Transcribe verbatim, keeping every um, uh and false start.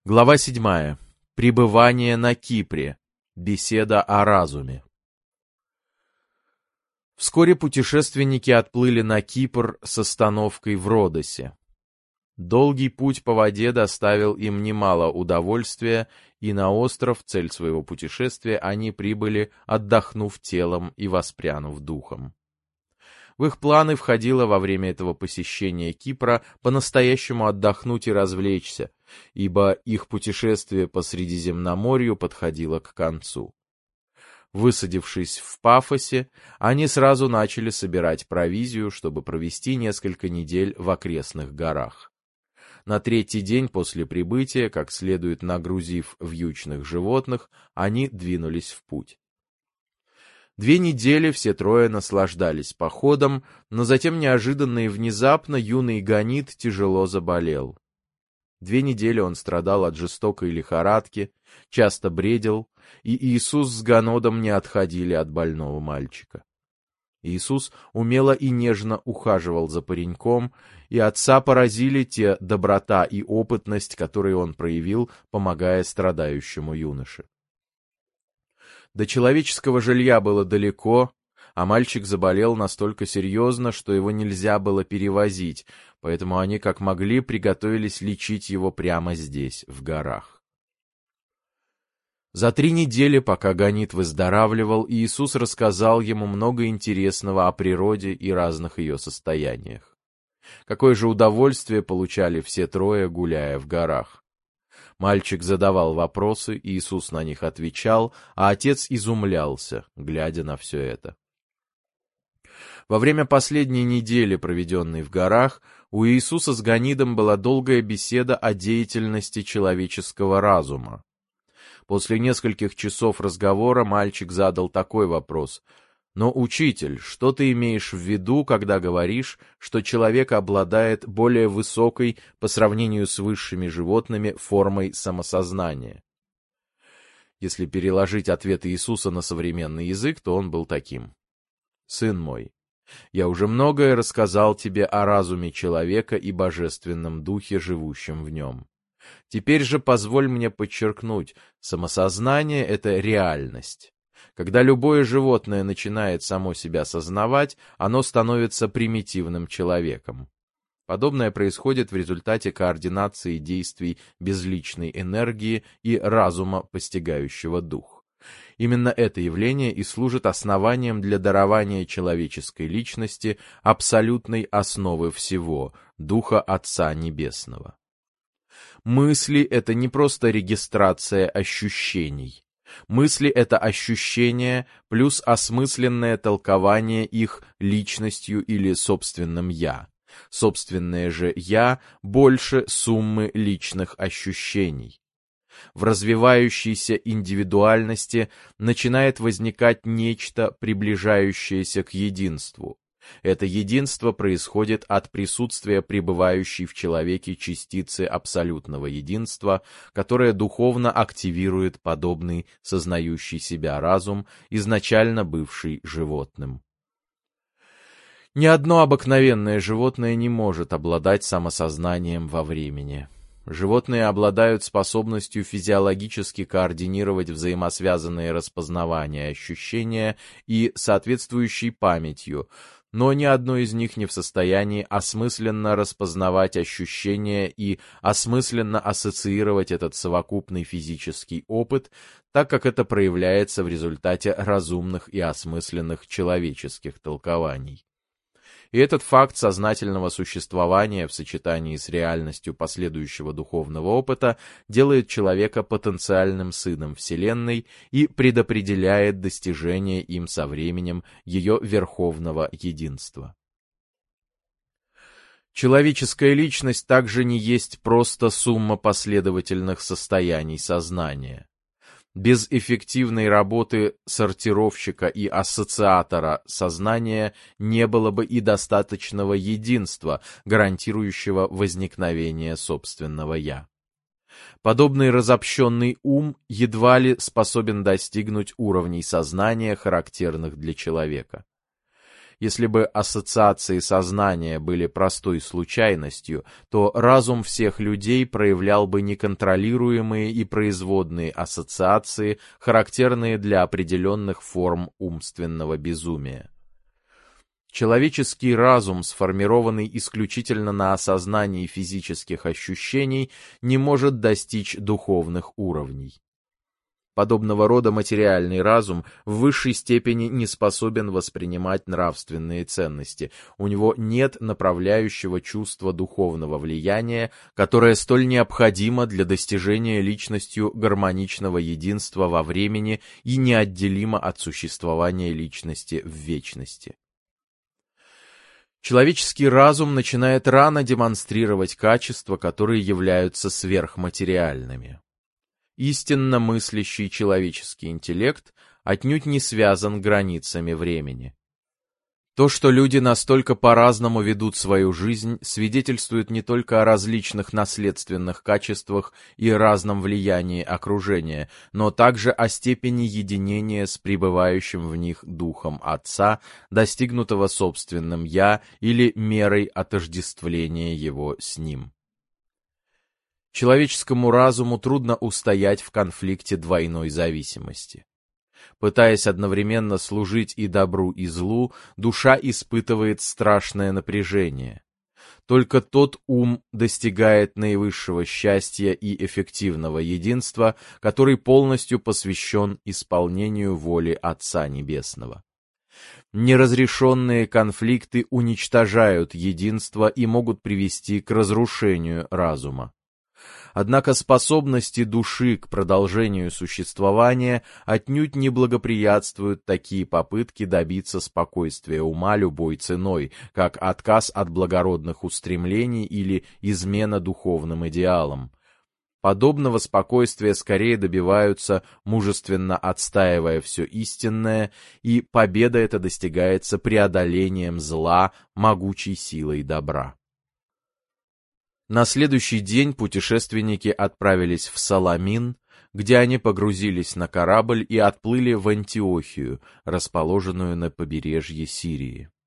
Глава седьмая. Пребывание на Кипре. Беседа о разуме. Вскоре путешественники отплыли на Кипр с остановкой в Родосе. Долгий путь по воде доставил им немало удовольствия, и на остров, цель своего путешествия, они прибыли, отдохнув телом и воспрянув духом. В их планы входило во время этого посещения Кипра по-настоящему отдохнуть и развлечься, ибо их путешествие по Средиземноморью подходило к концу. Высадившись в Пафосе, они сразу начали собирать провизию, чтобы провести несколько недель в окрестных горах. На третий день после прибытия, как следует нагрузив вьючных животных, они двинулись в путь. Две недели все трое наслаждались походом, но затем неожиданно и внезапно юный Ганит тяжело заболел. Две недели он страдал от жестокой лихорадки, часто бредил, и Иисус с Ганодом не отходили от больного мальчика. Иисус умело и нежно ухаживал за пареньком, и отца поразили те доброта и опытность, которые он проявил, помогая страдающему юноше. До человеческого жилья было далеко, а мальчик заболел настолько серьезно, что его нельзя было перевозить, поэтому они как могли приготовились лечить его прямо здесь, в горах. За три недели, пока Ганит выздоравливал, Иисус рассказал ему много интересного о природе и разных ее состояниях. Какое же удовольствие получали все трое, гуляя в горах. Мальчик задавал вопросы, Иисус на них отвечал, а отец изумлялся, глядя на все это. Во время последней недели, проведенной в горах, у Иисуса с Ганидом была долгая беседа о деятельности человеческого разума. После нескольких часов разговора мальчик задал такой вопрос: «Но, учитель, что ты имеешь в виду, когда говоришь, что человек обладает более высокой по сравнению с высшими животными формой самосознания?» Если переложить ответ Иисуса на современный язык, то он был таким: «Сын мой, я уже многое рассказал тебе о разуме человека и божественном духе, живущем в нем. Теперь же позволь мне подчеркнуть, самосознание — это реальность. Когда любое животное начинает само себя сознавать, оно становится примитивным человеком. Подобное происходит в результате координации действий безличной энергии и разума, постигающего дух. Именно это явление и служит основанием для дарования человеческой личности абсолютной основы всего — Духа Отца Небесного. Мысли — это не просто регистрация ощущений. Мысли — это ощущения плюс осмысленное толкование их личностью или собственным «я». Собственное же «я» больше суммы личных ощущений. В развивающейся индивидуальности начинает возникать нечто, приближающееся к единству. Это единство происходит от присутствия пребывающей в человеке частицы абсолютного единства, которая духовно активирует подобный сознающий себя разум, изначально бывший животным. Ни одно обыкновенное животное не может обладать самосознанием во времени. Животные обладают способностью физиологически координировать взаимосвязанные распознавания ощущения и соответствующей памятью, но ни одно из них не в состоянии осмысленно распознавать ощущения и осмысленно ассоциировать этот совокупный физический опыт, так как это проявляется в результате разумных и осмысленных человеческих толкований. И этот факт сознательного существования в сочетании с реальностью последующего духовного опыта делает человека потенциальным сыном Вселенной и предопределяет достижение им со временем ее верховного единства. Человеческая личность также не есть просто сумма последовательных состояний сознания. Без эффективной работы сортировщика и ассоциатора сознания не было бы и достаточного единства, гарантирующего возникновение собственного «я». Подобный разобщенный ум едва ли способен достигнуть уровней сознания, характерных для человека. Если бы ассоциации сознания были простой случайностью, то разум всех людей проявлял бы неконтролируемые и производные ассоциации, характерные для определенных форм умственного безумия. Человеческий разум, сформированный исключительно на осознании физических ощущений, не может достичь духовных уровней. Подобного рода материальный разум в высшей степени не способен воспринимать нравственные ценности. У него нет направляющего чувства духовного влияния, которое столь необходимо для достижения личностью гармоничного единства во времени и неотделимо от существования личности в вечности. Человеческий разум начинает рано демонстрировать качества, которые являются сверхматериальными. Истинно мыслящий человеческий интеллект отнюдь не связан границами времени. То, что люди настолько по-разному ведут свою жизнь, свидетельствует не только о различных наследственных качествах и разном влиянии окружения, но также о степени единения с пребывающим в них духом Отца, достигнутого собственным «я» или мерой отождествления его с ним. Человеческому разуму трудно устоять в конфликте двойной зависимости. Пытаясь одновременно служить и добру, и злу, душа испытывает страшное напряжение. Только тот ум достигает наивысшего счастья и эффективного единства, который полностью посвящен исполнению воли Отца Небесного. Неразрешенные конфликты уничтожают единство и могут привести к разрушению разума. Однако способности души к продолжению существования отнюдь не благоприятствуют такие попытки добиться спокойствия ума любой ценой, как отказ от благородных устремлений или измена духовным идеалам. Подобного спокойствия скорее добиваются, мужественно отстаивая все истинное, и победа эта достигается преодолением зла могучей силой добра. На следующий день путешественники отправились в Саламин, где они погрузились на корабль и отплыли в Антиохию, расположенную на побережье Сирии.